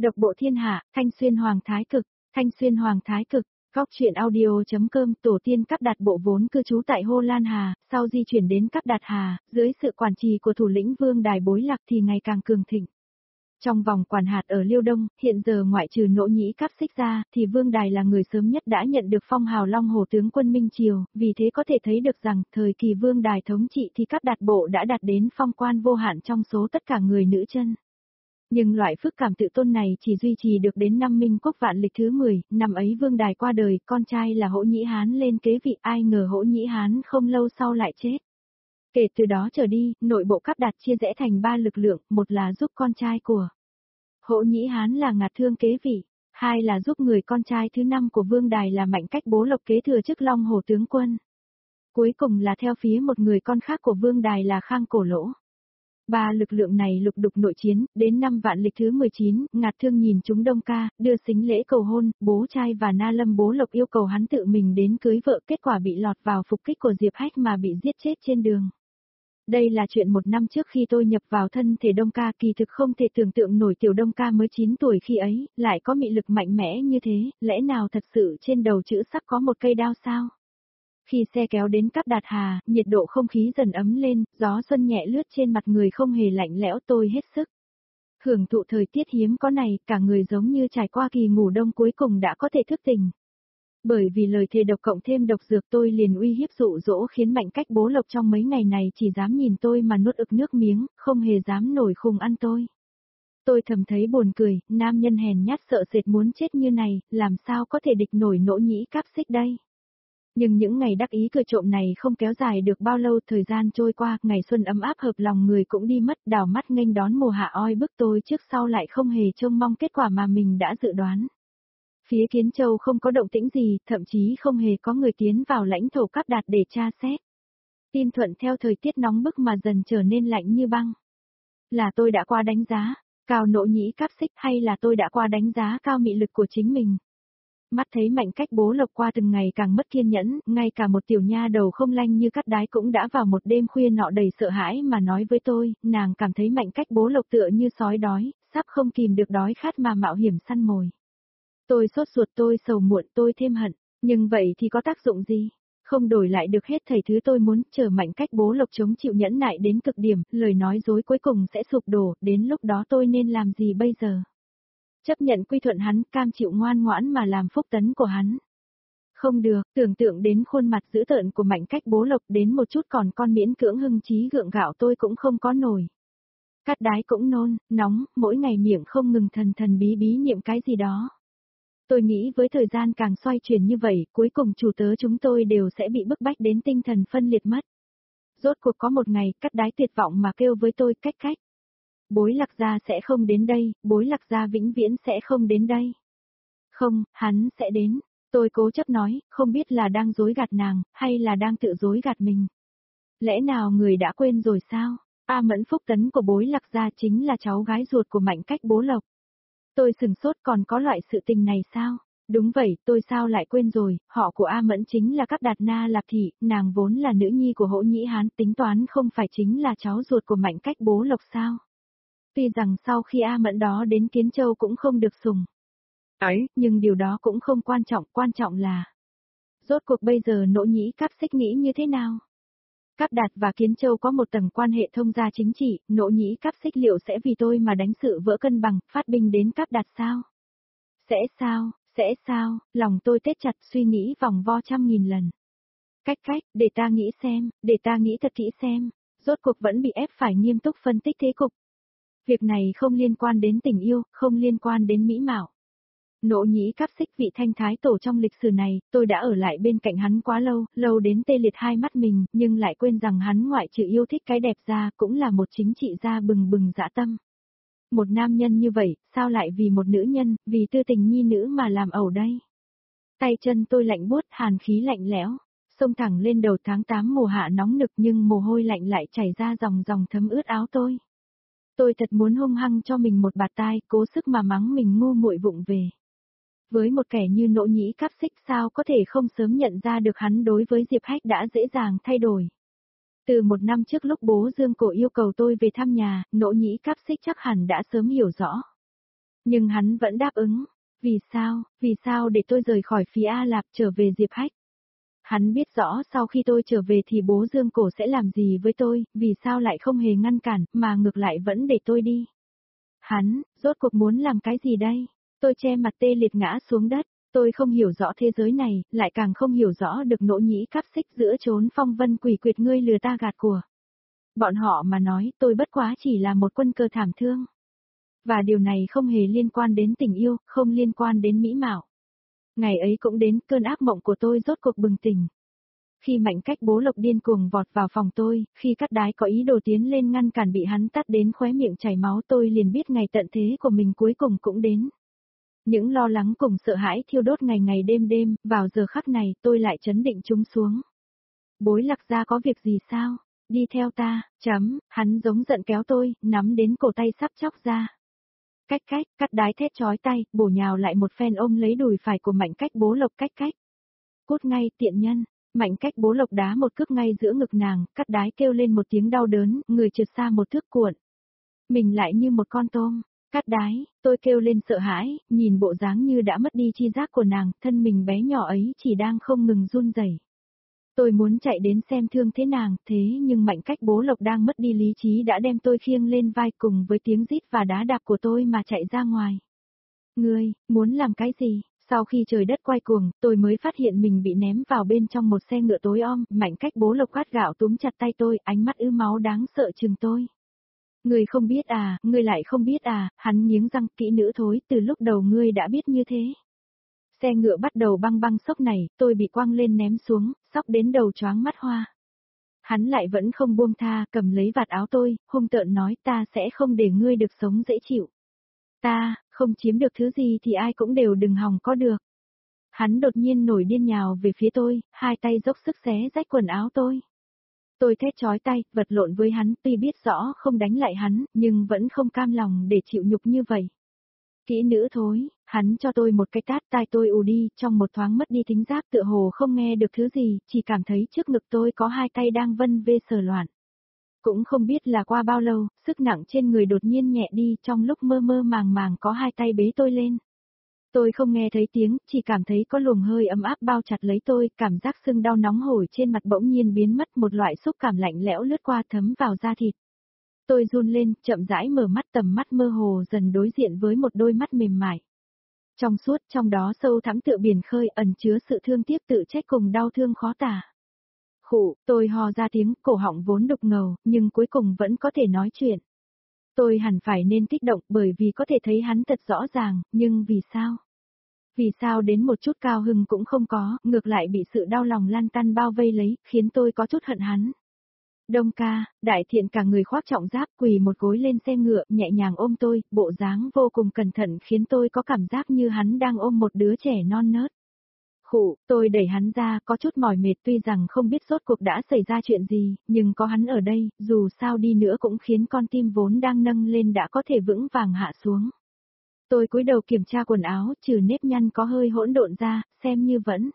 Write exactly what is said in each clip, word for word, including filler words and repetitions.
Độc bộ thiên hạ, Thanh Xuyên Hoàng Thái Cực, Thanh Xuyên Hoàng Thái Cực, Góc truyện audio.com. Tổ tiên Cáp Đạt Bộ vốn cư trú tại Hô Lan Hà, sau di chuyển đến Cáp Đạt Hà, dưới sự quản trì của thủ lĩnh Vương Đài Bối Lạc thì ngày càng cường thịnh. Trong vòng quản hạt ở Liêu Đông, hiện giờ ngoại trừ Nỗ Nhĩ Cáp Xích ra, thì Vương Đài là người sớm nhất đã nhận được phong hào Long Hồ tướng quân Minh Triều, vì thế có thể thấy được rằng, thời kỳ Vương Đài thống trị thì Cáp Đạt Bộ đã đạt đến phong quan vô hạn trong số tất cả người nữ chân. Nhưng loại phức cảm tự tôn này chỉ duy trì được đến năm Minh Quốc vạn lịch thứ mười, năm ấy Vương Đài qua đời, con trai là Hỗ Nhĩ Hán lên kế vị, ai ngờ Hỗ Nhĩ Hán không lâu sau lại chết. Kể từ đó trở đi, nội bộ Cáp Đạt chia rẽ thành ba lực lượng, một là giúp con trai của Hỗ Nhĩ Hán là Ngạt Thương kế vị, hai là giúp người con trai thứ năm của Vương Đài là Mạnh Cách Bố Lộc kế thừa chức Long Hồ tướng quân. Cuối cùng là theo phía một người con khác của Vương Đài là Khang Cổ Lỗ. Ba lực lượng này lục đục nội chiến, đến năm vạn lịch thứ mười chín, Ngạt Thương nhìn chúng Đông Ca, đưa sính lễ cầu hôn, bố trai và Na Lâm Bố Lộc yêu cầu hắn tự mình đến cưới vợ, kết quả bị lọt vào phục kích của Diệp Hách mà bị giết chết trên đường. Đây là chuyện một năm trước khi tôi nhập vào thân thể Đông Ca, kỳ thực không thể tưởng tượng nổi tiểu Đông Ca mới chín tuổi khi ấy, lại có mị lực mạnh mẽ như thế, lẽ nào thật sự trên đầu chữ sắc có một cây đao sao? Khi xe kéo đến Cáp Đạt Hà, nhiệt độ không khí dần ấm lên, gió xuân nhẹ lướt trên mặt người không hề lạnh lẽo, tôi hết sức hưởng thụ thời tiết hiếm có này, cả người giống như trải qua kỳ ngủ đông cuối cùng đã có thể thức tỉnh. Bởi vì lời thề độc cộng thêm độc dược tôi liền uy hiếp dụ dỗ khiến Mạnh Cách Bố Lộc trong mấy ngày này chỉ dám nhìn tôi mà nuốt ực nước miếng, không hề dám nổi khùng ăn tôi. Tôi thầm thấy buồn cười, nam nhân hèn nhát sợ sệt muốn chết như này, làm sao có thể địch nổi Nỗ Nhĩ Cáp Xích đây. Nhưng những ngày đắc ý cười trộm này không kéo dài được bao lâu, thời gian trôi qua, ngày xuân ấm áp hợp lòng người cũng đi mất, đảo mắt nghênh đón mùa hạ oi bức, tôi trước sau lại không hề trông mong kết quả mà mình đã dự đoán. Phía Kiến Châu không có động tĩnh gì, thậm chí không hề có người tiến vào lãnh thổ Cáp Đạt để tra xét. Tin thuận theo thời tiết nóng bức mà dần trở nên lạnh như băng. Là tôi đã qua đánh giá cao Nỗ Nhĩ Cáp Xích, hay là tôi đã qua đánh giá cao mị lực của chính mình? Mắt thấy Mạnh Cách Bố Lộc qua từng ngày càng mất kiên nhẫn, ngay cả một tiểu nha đầu không lanh như Cát Đái cũng đã vào một đêm khuya nọ đầy sợ hãi mà nói với tôi, nàng cảm thấy Mạnh Cách Bố Lộc tựa như sói đói, sắp không kìm được đói khát mà mạo hiểm săn mồi. Tôi sốt ruột, tôi sầu muộn, tôi thêm hận, nhưng vậy thì có tác dụng gì? Không đổi lại được hết thảy thứ tôi muốn, chờ Mạnh Cách Bố Lộc chống chịu nhẫn nại đến cực điểm, lời nói dối cuối cùng sẽ sụp đổ, đến lúc đó tôi nên làm gì bây giờ? Chấp nhận quy thuận hắn, cam chịu ngoan ngoãn mà làm phúc tấn của hắn. Không được, tưởng tượng đến khuôn mặt dữ tợn của Mạnh Cách Bố Lộc, đến một chút còn con miễn cưỡng hưng trí gượng gạo tôi cũng không có nổi. Cát Đái cũng nôn, nóng, mỗi ngày miệng không ngừng thần thần bí bí niệm cái gì đó. Tôi nghĩ với thời gian càng xoay chuyển như vậy, cuối cùng chủ tớ chúng tôi đều sẽ bị bức bách đến tinh thần phân liệt mất. Rốt cuộc có một ngày, Cát Đái tuyệt vọng mà kêu với tôi, cách cách. Bối Lạc gia sẽ không đến đây, Bối Lạc gia vĩnh viễn sẽ không đến đây. Không, hắn sẽ đến. Tôi cố chấp nói, không biết là đang dối gạt nàng, hay là đang tự dối gạt mình. Lẽ nào người đã quên rồi sao? A Mẫn phúc tấn của Bối Lạc gia chính là cháu gái ruột của Mạnh Cách Bố Lộc. Tôi sừng sốt, còn có loại sự tình này sao? Đúng vậy, tôi sao lại quên rồi, họ của A Mẫn chính là Cáp Đạt Na Lạp Thị, nàng vốn là nữ nhi của Hỗ Nhĩ Hán, tính toán không phải chính là cháu ruột của Mạnh Cách Bố Lộc sao? Tuy rằng sau khi A Mẫn đó đến Kiến Châu cũng không được sủng ấy, nhưng điều đó cũng không quan trọng, quan trọng là rốt cuộc bây giờ Nỗ Nhĩ Cáp Xích nghĩ như thế nào? Cáp Đạt và Kiến Châu có một tầng quan hệ thông gia chính trị, Nỗ Nhĩ Cáp Xích liệu sẽ vì tôi mà đánh sự vỡ cân bằng, phát binh đến Cáp Đạt sao? Sẽ sao, sẽ sao, lòng tôi tết chặt suy nghĩ vòng vo trăm nghìn lần. Cách cách, để ta nghĩ xem, để ta nghĩ thật kỹ xem, rốt cuộc vẫn bị ép phải nghiêm túc phân tích thế cục. Việc này không liên quan đến tình yêu, không liên quan đến mỹ mạo. Nỗ Nhĩ Cáp Xích vị thanh thái tổ trong lịch sử này, tôi đã ở lại bên cạnh hắn quá lâu, lâu đến tê liệt hai mắt mình, nhưng lại quên rằng hắn ngoại trừ yêu thích cái đẹp ra, cũng là một chính trị gia bừng bừng dã tâm. Một nam nhân như vậy, sao lại vì một nữ nhân, vì tư tình nhi nữ mà làm ẩu đây? Tay chân tôi lạnh buốt, hàn khí lạnh lẽo, xông thẳng lên đầu. Tháng tám mùa hạ nóng nực nhưng mồ hôi lạnh lại chảy ra dòng dòng thấm ướt áo tôi. Tôi thật muốn hung hăng cho mình một bạt tai, cố sức mà mắng mình ngu muội vụng về. Với một kẻ như Nỗ Nhĩ Cáp Xích sao có thể không sớm nhận ra được hắn đối với Diệp Hách đã dễ dàng thay đổi. Từ một năm trước lúc bố Dương Cổ yêu cầu tôi về thăm nhà, Nỗ Nhĩ Cáp Xích chắc hẳn đã sớm hiểu rõ. Nhưng hắn vẫn đáp ứng. Vì sao, vì sao để tôi rời khỏi phía A Lạp trở về Diệp Hách? Hắn biết rõ sau khi tôi trở về thì bố Dương Cổ sẽ làm gì với tôi, vì sao lại không hề ngăn cản, mà ngược lại vẫn để tôi đi. Hắn, rốt cuộc muốn làm cái gì đây? Tôi che mặt tê liệt ngã xuống đất, tôi không hiểu rõ thế giới này, lại càng không hiểu rõ được nỗ nhĩ cáp xích giữa chốn phong vân quỷ quyệt ngươi lừa ta gạt của. Bọn họ mà nói tôi bất quá chỉ là một quân cờ thảm thương. Và điều này không hề liên quan đến tình yêu, không liên quan đến mỹ mạo. Ngày ấy cũng đến, cơn ác mộng của tôi rốt cuộc bừng tỉnh. Khi Mạnh Cách Bố Lộc điên cuồng vọt vào phòng tôi, khi Cát Đái có ý đồ tiến lên ngăn cản bị hắn tát đến khóe miệng chảy máu, tôi liền biết ngày tận thế của mình cuối cùng cũng đến. Những lo lắng cùng sợ hãi thiêu đốt ngày ngày đêm đêm, vào giờ khắc này tôi lại trấn định chúng xuống. Bối Lạc gia có việc gì sao? Đi theo ta, chấm, hắn giống giận kéo tôi, nắm đến cổ tay sắp chóc ra. Cách cách, Cát Đái thét chói tay, bổ nhào lại một phen ôm lấy đùi phải của Mạnh Cách Bố Lộc cách cách. Cút ngay, tiện nhân. Mạnh Cách Bố Lộc đá một cước ngay giữa ngực nàng, Cát Đái kêu lên một tiếng đau đớn, người trượt xa một thước cuộn. Mình lại như một con tôm. Cát Đái, tôi kêu lên sợ hãi, nhìn bộ dáng như đã mất đi chi giác của nàng, thân mình bé nhỏ ấy chỉ đang không ngừng run rẩy. Tôi muốn chạy đến xem thương thế nàng, thế nhưng Mạnh Cách Bố Lộc đang mất đi lý trí đã đem tôi khiêng lên vai cùng với tiếng rít và đá đạp của tôi mà chạy ra ngoài. Ngươi, muốn làm cái gì? Sau khi trời đất quay cuồng, tôi mới phát hiện mình bị ném vào bên trong một xe ngựa tối om, Mạnh Cách Bố Lộc quát gạo túm chặt tay tôi, ánh mắt ứ máu đáng sợ chừng tôi. Ngươi không biết à, ngươi lại không biết à, hắn nghiến răng, kỹ nữ thối, từ lúc đầu ngươi đã biết như thế. Xe ngựa bắt đầu băng băng sốc này, tôi bị quăng lên ném xuống, sốc đến đầu choáng mắt hoa. Hắn lại vẫn không buông tha, cầm lấy vạt áo tôi, hung tợn nói ta sẽ không để ngươi được sống dễ chịu. Ta, không chiếm được thứ gì thì ai cũng đều đừng hòng có được. Hắn đột nhiên nổi điên nhào về phía tôi, hai tay dốc sức xé rách quần áo tôi. Tôi thét chói tay, vật lộn với hắn, tuy biết rõ không đánh lại hắn, nhưng vẫn không cam lòng để chịu nhục như vậy. Kỹ nữ thối, hắn cho tôi một cái tát, tai tôi ù đi, trong một thoáng mất đi thính giác tựa hồ không nghe được thứ gì, chỉ cảm thấy trước ngực tôi có hai tay đang vân vê sờ loạn. Cũng không biết là qua bao lâu, sức nặng trên người đột nhiên nhẹ đi, trong lúc mơ mơ màng màng có hai tay bế tôi lên. Tôi không nghe thấy tiếng, chỉ cảm thấy có luồng hơi ấm áp bao chặt lấy tôi, cảm giác sưng đau nóng hổi trên mặt bỗng nhiên biến mất, một loại xúc cảm lạnh lẽo lướt qua thấm vào da thịt. Tôi run lên, chậm rãi mở mắt, tầm mắt mơ hồ dần đối diện với một đôi mắt mềm mại. Trong suốt, trong đó sâu thẳm tựa biển khơi, ẩn chứa sự thương tiếc tự trách cùng đau thương khó tả. Khụ, tôi ho ra tiếng, cổ họng vốn đục ngầu, nhưng cuối cùng vẫn có thể nói chuyện. Tôi hẳn phải nên kích động bởi vì có thể thấy hắn thật rõ ràng, nhưng vì sao? Vì sao đến một chút cao hưng cũng không có, ngược lại bị sự đau lòng lan tăn bao vây lấy, khiến tôi có chút hận hắn. Đông ca, Đại Thiện cả người khoác trọng giáp quỳ một gối lên xe ngựa, nhẹ nhàng ôm tôi, bộ dáng vô cùng cẩn thận khiến tôi có cảm giác như hắn đang ôm một đứa trẻ non nớt. Khụ, tôi đẩy hắn ra, có chút mỏi mệt tuy rằng không biết rốt cuộc đã xảy ra chuyện gì, nhưng có hắn ở đây, dù sao đi nữa cũng khiến con tim vốn đang nâng lên đã có thể vững vàng hạ xuống. Tôi cúi đầu kiểm tra quần áo, trừ nếp nhăn có hơi hỗn độn ra, xem như vẫn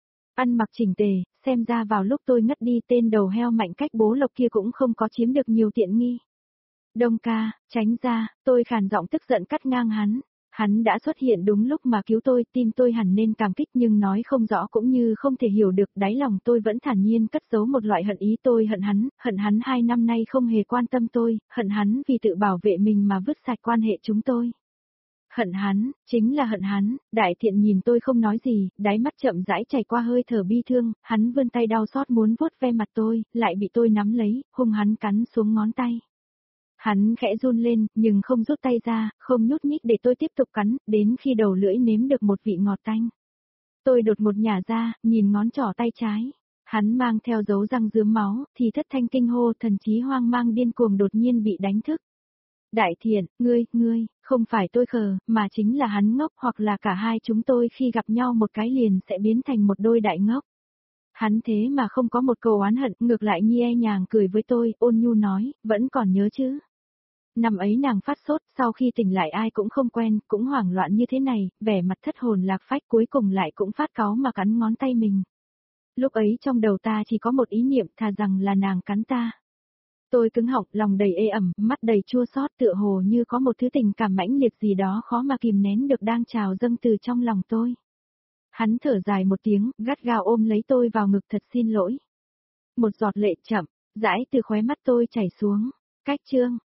ăn mặc chỉnh tề, xem ra vào lúc tôi ngất đi tên đầu heo Mạnh Cách Bố Lộc kia cũng không có chiếm được nhiều tiện nghi. Đông ca, tránh ra, tôi khàn giọng tức giận cắt ngang hắn. Hắn đã xuất hiện đúng lúc mà cứu tôi, tim tôi hẳn nên cảm kích nhưng nói không rõ cũng như không thể hiểu được, đáy lòng tôi vẫn thản nhiên cất giấu một loại hận ý. Tôi hận hắn, hận hắn hai năm nay không hề quan tâm tôi, hận hắn vì tự bảo vệ mình mà vứt sạch quan hệ chúng tôi. Hận hắn, chính là hận hắn. Đại Thiện nhìn tôi không nói gì, đáy mắt chậm rãi chảy qua hơi thở bi thương, hắn vươn tay đau xót muốn vuốt ve mặt tôi, lại bị tôi nắm lấy, hung hắn cắn xuống ngón tay. Hắn khẽ run lên, nhưng không rút tay ra, không nhúc nhích để tôi tiếp tục cắn, đến khi đầu lưỡi nếm được một vị ngọt tanh. Tôi đột một nhả ra, nhìn ngón trỏ tay trái. Hắn mang theo dấu răng rướm máu, thì thất thanh kinh hô, thần trí hoang mang điên cuồng đột nhiên bị đánh thức. Đại Thiện, ngươi, ngươi, không phải tôi khờ, mà chính là hắn ngốc, hoặc là cả hai chúng tôi khi gặp nhau một cái liền sẽ biến thành một đôi đại ngốc. Hắn thế mà không có một câu oán hận, ngược lại nhe nhàng cười với tôi, ôn nhu nói, vẫn còn nhớ chứ. Năm ấy nàng phát sốt, sau khi tỉnh lại ai cũng không quen, cũng hoảng loạn như thế này, vẻ mặt thất hồn lạc phách cuối cùng lại cũng phát cáu mà cắn ngón tay mình. Lúc ấy trong đầu ta chỉ có một ý niệm thà rằng là nàng cắn ta. Tôi cứng họng, lòng đầy ê ẩm, mắt đầy chua xót tựa hồ như có một thứ tình cảm mãnh liệt gì đó khó mà kìm nén được đang trào dâng từ trong lòng tôi. Hắn thở dài một tiếng, gắt gao ôm lấy tôi vào ngực thật xin lỗi. Một giọt lệ chậm, rãi từ khóe mắt tôi chảy xuống. Cách chương.